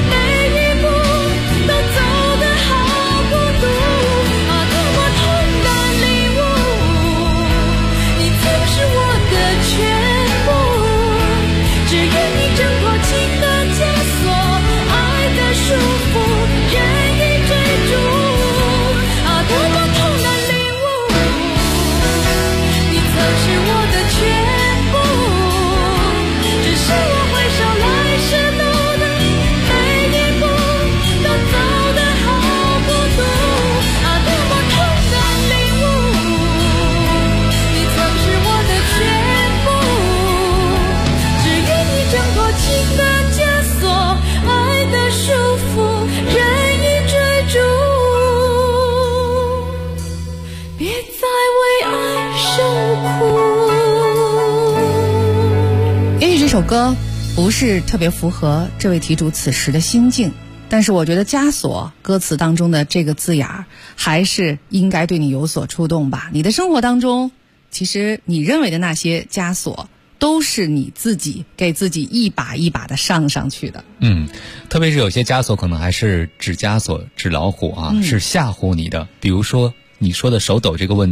束缚，任意追逐。多么痛的领悟，你曾是我的全部，只是我回首来时路的每一步都走得好孤独。多么痛的领悟，你曾是我的全部，只愿你挣脱情的枷锁，爱的束缚，任意追逐，别再为爱受苦。 也许这首歌不是特别符合这位题主此时的心境，但是我觉得枷锁歌词当中的这个字眼儿还是应该对你有所触动吧。你的生活当中，其实你认为的那些枷锁都是你自己给自己一把一把的上去的。 特别是有些枷锁可能还是纸枷锁、纸老虎啊，是吓唬你的。比如说你说的手抖这个问题，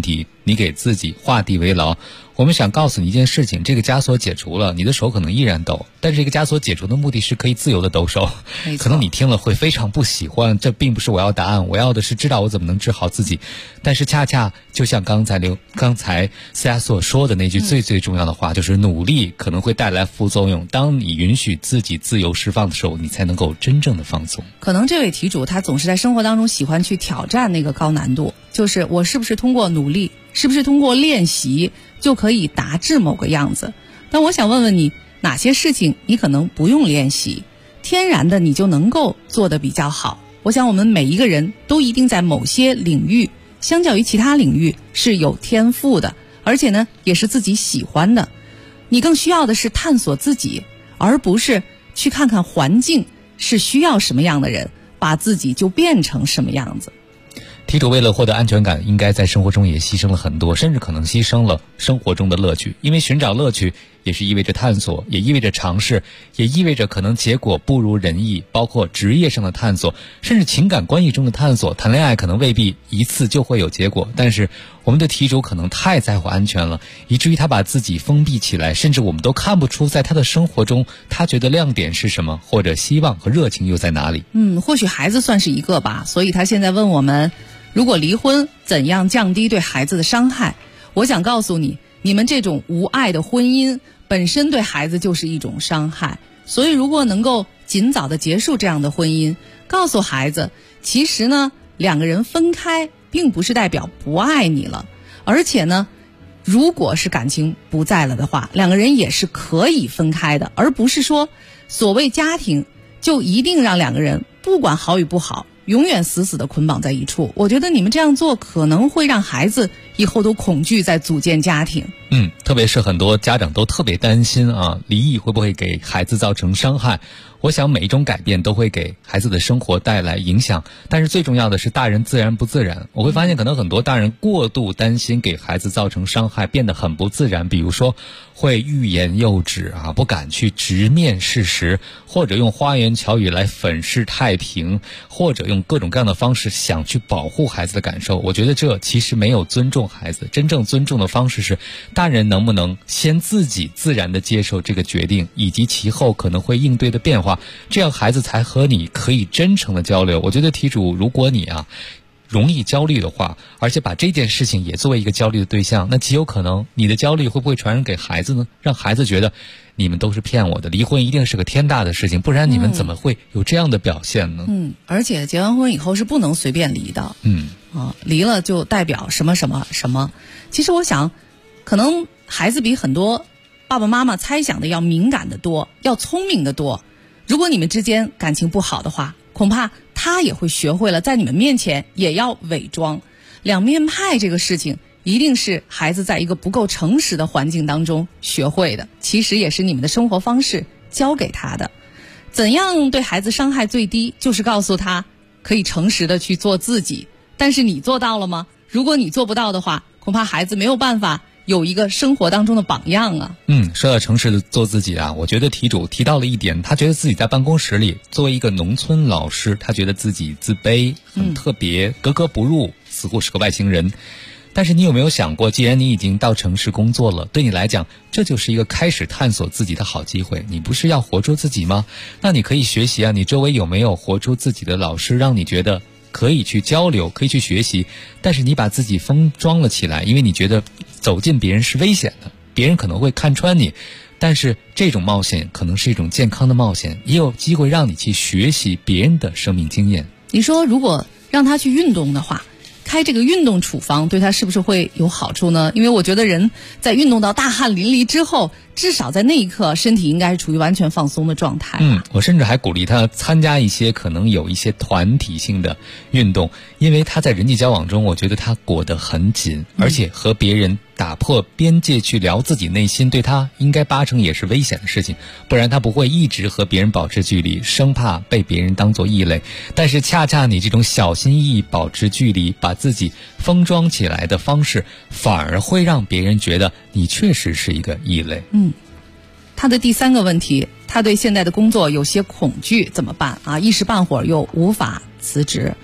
你给自己画地为牢。我们想告诉你一件事情，这个枷锁解除了，你的手可能依然抖，但是这个枷锁解除的目的是可以自由的抖手。可能你听了会非常不喜欢，这并不是我要答案，我要的是知道我怎么能治好自己。但是恰恰就像刚才思雅所说的那句最重要的话，就是努力可能会带来副作用，当你允许自己自由释放的时候，你才能够真正的放松。 可能这位题主他总是在生活当中喜欢去挑战那个高难度，就是我是不是通过努力，是不是通过练习就可以达至某个样子。但我想问问你，哪些事情你可能不用练习，天然的你就能够做得比较好。我想我们每一个人都一定在某些领域相较于其他领域是有天赋的，而且呢也是自己喜欢的。你更需要的是探索自己，而不是去看看环境是需要什么样的人，把自己就变成什么样子。 题主为了获得安全感，应该在生活中也牺牲了很多，甚至可能牺牲了生活中的乐趣。因为寻找乐趣也是意味着探索，也意味着尝试，也意味着可能结果不如人意，包括职业上的探索，甚至情感关系中的探索。谈恋爱可能未必一次就会有结果，但是我们的题主可能太在乎安全了，以至于他把自己封闭起来，甚至我们都看不出在他的生活中他觉得亮点是什么，或者希望和热情又在哪里。 或许孩子算是一个吧，所以他现在问我们，如果离婚怎样降低对孩子的伤害。我想告诉你，你们这种无爱的婚姻本身对孩子就是一种伤害，所以如果能够尽早的结束这样的婚姻，告诉孩子，其实呢两个人分开并不是代表不爱你了，而且呢如果是感情不在了的话，两个人也是可以分开的，而不是说所谓家庭就一定让两个人不管好与不好永远死死的捆绑在一处。我觉得你们这样做可能会让孩子以后都恐惧在组建家庭。 特别是很多家长都特别担心离异会不会给孩子造成伤害。我想每一种改变都会给孩子的生活带来影响，但是最重要的是大人自然不自然。我会发现可能很多大人过度担心给孩子造成伤害，变得很不自然，比如说会欲言又止不敢去直面事实，或者用花言巧语来粉饰太平，或者用各种各样的方式想去保护孩子的感受。我觉得这其实没有尊重孩子，真正尊重的方式是大人能不能先自己自然地接受这个决定，以及其后可能会应对的变化，这样孩子才和你可以真诚的交流。我觉得题主，如果你容易焦虑的话，而且把这件事情也作为一个焦虑的对象，那极有可能你的焦虑会不会传染给孩子呢？让孩子觉得你们都是骗我的，离婚一定是个天大的事情，不然你们怎么会有这样的表现呢？ 而且结完婚以后是不能随便离的。离了就代表什么什么什么。其实我想可能孩子比很多爸爸妈妈猜想的要敏感的多，要聪明的多。如果你们之间感情不好的话，恐怕他也会学会了在你们面前也要伪装。两面派这个事情一定是孩子在一个不够诚实的环境当中学会的，其实也是你们的生活方式教给他的。怎样对孩子伤害最低，就是告诉他可以诚实的去做自己。但是你做到了吗？如果你做不到的话，恐怕孩子没有办法有一个生活当中的榜样啊。 说到诚实的做自己我觉得题主提到了一点，他觉得自己在办公室里作为一个农村老师，他觉得自己自卑，很特别，格格不入，似乎是个外星人。但是你有没有想过，既然你已经到城市工作了，对你来讲这就是一个开始探索自己的好机会。你不是要活出自己吗？那你可以学习你周围有没有活出自己的老师，让你觉得可以去交流，可以去学习，但是你把自己封装了起来，因为你觉得走近别人是危险的，别人可能会看穿你。但是这种冒险可能是一种健康的冒险，也有机会让你去学习别人的生命经验。 你说如果让他去运动的话，开这个运动处方对他是不是会有好处呢？因为我觉得人在运动到大汗淋漓之后，至少在那一刻身体应该是处于完全放松的状态。 我甚至还鼓励他参加一些可能有一些团体性的运动，因为他在人际交往中，我觉得他裹得很紧，而且和别人打破边界去聊自己内心，对他应该8成也是危险的事情，不然他不会一直和别人保持距离，生怕被别人当作异类。但是恰恰你这种小心翼翼保持距离，把自己封装起来的方式，反而会让别人觉得你确实是一个异类。 他的第3个问题，他对现在的工作有些恐惧，怎么办一时半会儿又无法辞职。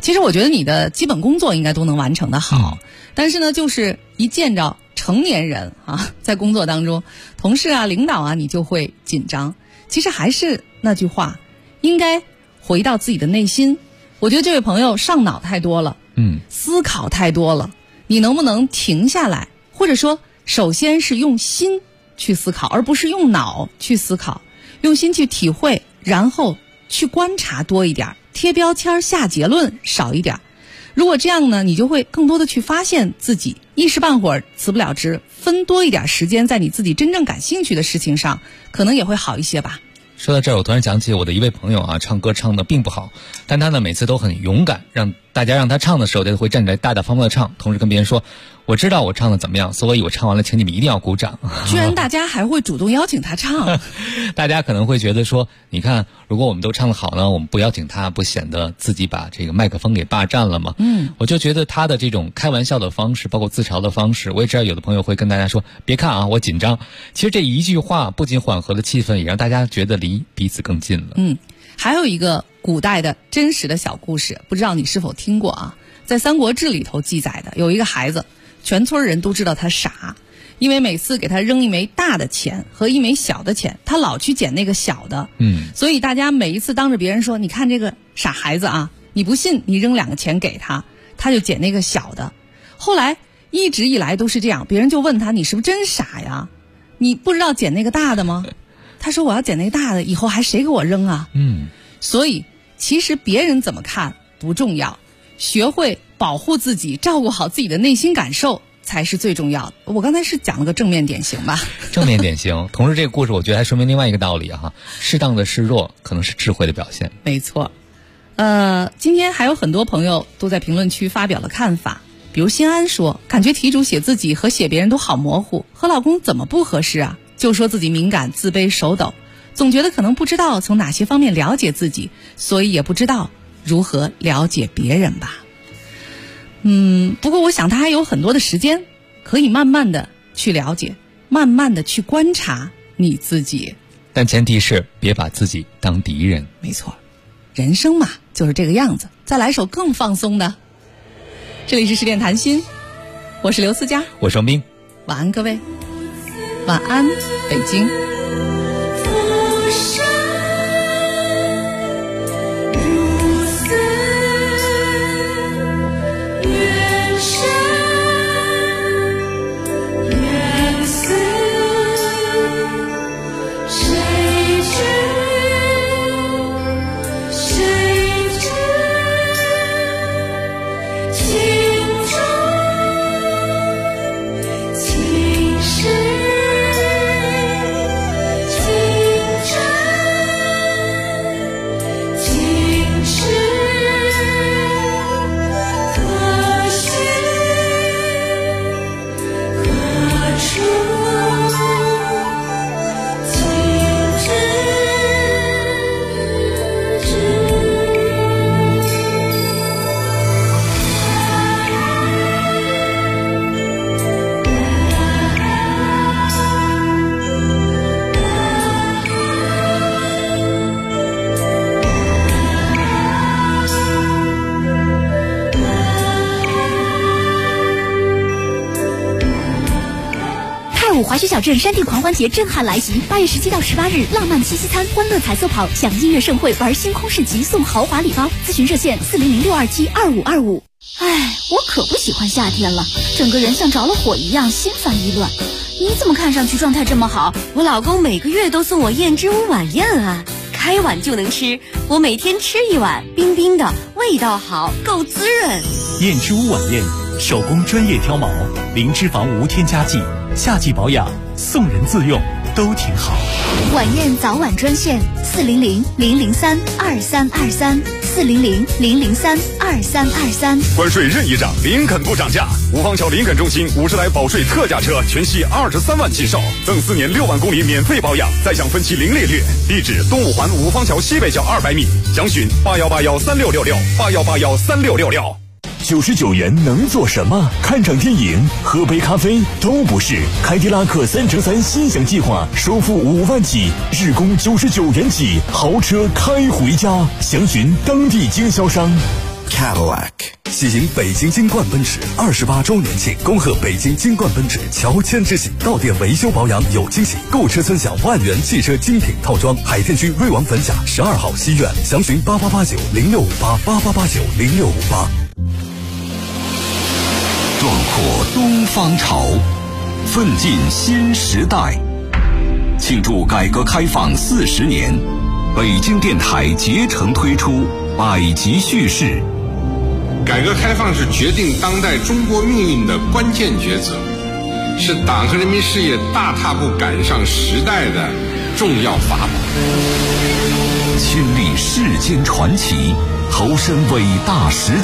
其实我觉得你的基本工作应该都能完成的好，但是呢，就是一见着成年人啊，在工作当中，同事啊、领导啊，你就会紧张。其实还是那句话，应该回到自己的内心。我觉得这位朋友上脑太多了，思考太多了，你能不能停下来？或者说，首先是用心去思考，而不是用脑去思考，用心去体会，然后去观察多一点，贴标签下结论少一点。如果这样呢，你就会更多的去发现自己，一时半会儿辞不了职，分多一点时间在你自己真正感兴趣的事情上，可能也会好一些吧。 说到这儿，我突然想起我的一位朋友啊，唱歌唱得并不好，但他呢每次都很勇敢，让大家让他唱的时候，他会站起来大大方方的唱，同时跟别人说，我知道我唱的怎么样，所以我唱完了请你们一定要鼓掌。 居然大家还会主动邀请他唱。 大家可能会觉得说，你看如果我们都唱得好呢，我们不邀请他，不显得自己把这个麦克风给霸占了吗？我就觉得他的这种开玩笑的方式，包括自嘲的方式，我也知道有的朋友会跟大家说，别看啊我紧张，其实这一句话不仅缓和了气氛，也让大家觉得离彼此更近了。 还有一个古代的真实的小故事，不知道你是否听过啊？在《三国志》里头记载的，有一个孩子，全村人都知道他傻，因为每次给他扔一枚大的钱和一枚小的钱，他老去捡那个小的。所以大家每一次当着别人说，你看这个傻孩子啊，你不信你扔2个钱给他，他就捡那个小的。后来一直以来都是这样，别人就问他，你是不是真傻呀？你不知道捡那个大的吗？他说我要捡那个大的，以后还谁给我扔啊？所以其实别人怎么看不重要，学会保护自己，照顾好自己的内心感受才是最重要的。我刚才是讲了个正面典型吧？ 正面典型。同时这个故事我觉得还说明另外一个道理啊，适当的示弱可能是智慧的表现。 没错。今天还有很多朋友都在评论区发表了看法，比如新安说，感觉题主写自己和写别人都好模糊，和老公怎么不合适啊？就说自己敏感、自卑、手抖，总觉得可能不知道从哪些方面了解自己，所以也不知道如何了解别人吧。不过我想他还有很多的时间，可以慢慢的去了解，慢慢的去观察你自己。 但前提是别把自己当敌人。 没错，人生嘛就是这个样子。再来首更放松的。这里是十点谈心，我是刘思佳， 我是王斌。 晚安各位，晚安北京。 华胥小镇山地狂欢节震撼来袭，8月17到18日，浪漫七夕餐、欢乐彩色跑，享音乐盛会，玩星空市集，送豪华礼包。咨询热线400-627-2525。 哎，我可不喜欢夏天了，整个人像着了火一样，心烦意乱。你怎么看上去状态这么好？ 我老公每个月都送我燕之屋晚宴啊，开碗就能吃，我每天吃一碗，冰冰的，味道好，够滋润。 燕之屋晚宴，手工专业挑毛，零脂肪无添加剂，夏季保养，送人自用都挺好。 晚宴早晚专线400-003-2323，400-003-2323。 关税任意涨，林肯不涨价。五方桥林肯中心50来保税特价车，全系23万起售，赠4年6万公里免费保养，再享分期零利率。地址：东五环五方桥西北角200米。详询81813666，81813666。 99元能做什么？看场电影、喝杯咖啡都不是。凯迪拉克3乘3心想计划，首付5万起，日供99元起，豪车开回家。详询当地经销商。 Cadillac。喜迎北京金冠奔驰28周年庆，恭贺北京金冠奔驰乔迁之喜，到店维修保养有惊喜，购车尊享万元汽车精品套装。海淀区瑞王粉甲12号西苑，详询8889065888890658。 壮阔东方潮，奋进新时代。庆祝改革开放40年，北京电台竭诚推出百集叙事。 改革开放是决定当代中国命运的关键抉择，是党和人民事业大踏步赶上时代的重要法宝。 亲历世间传奇，投身伟大实践。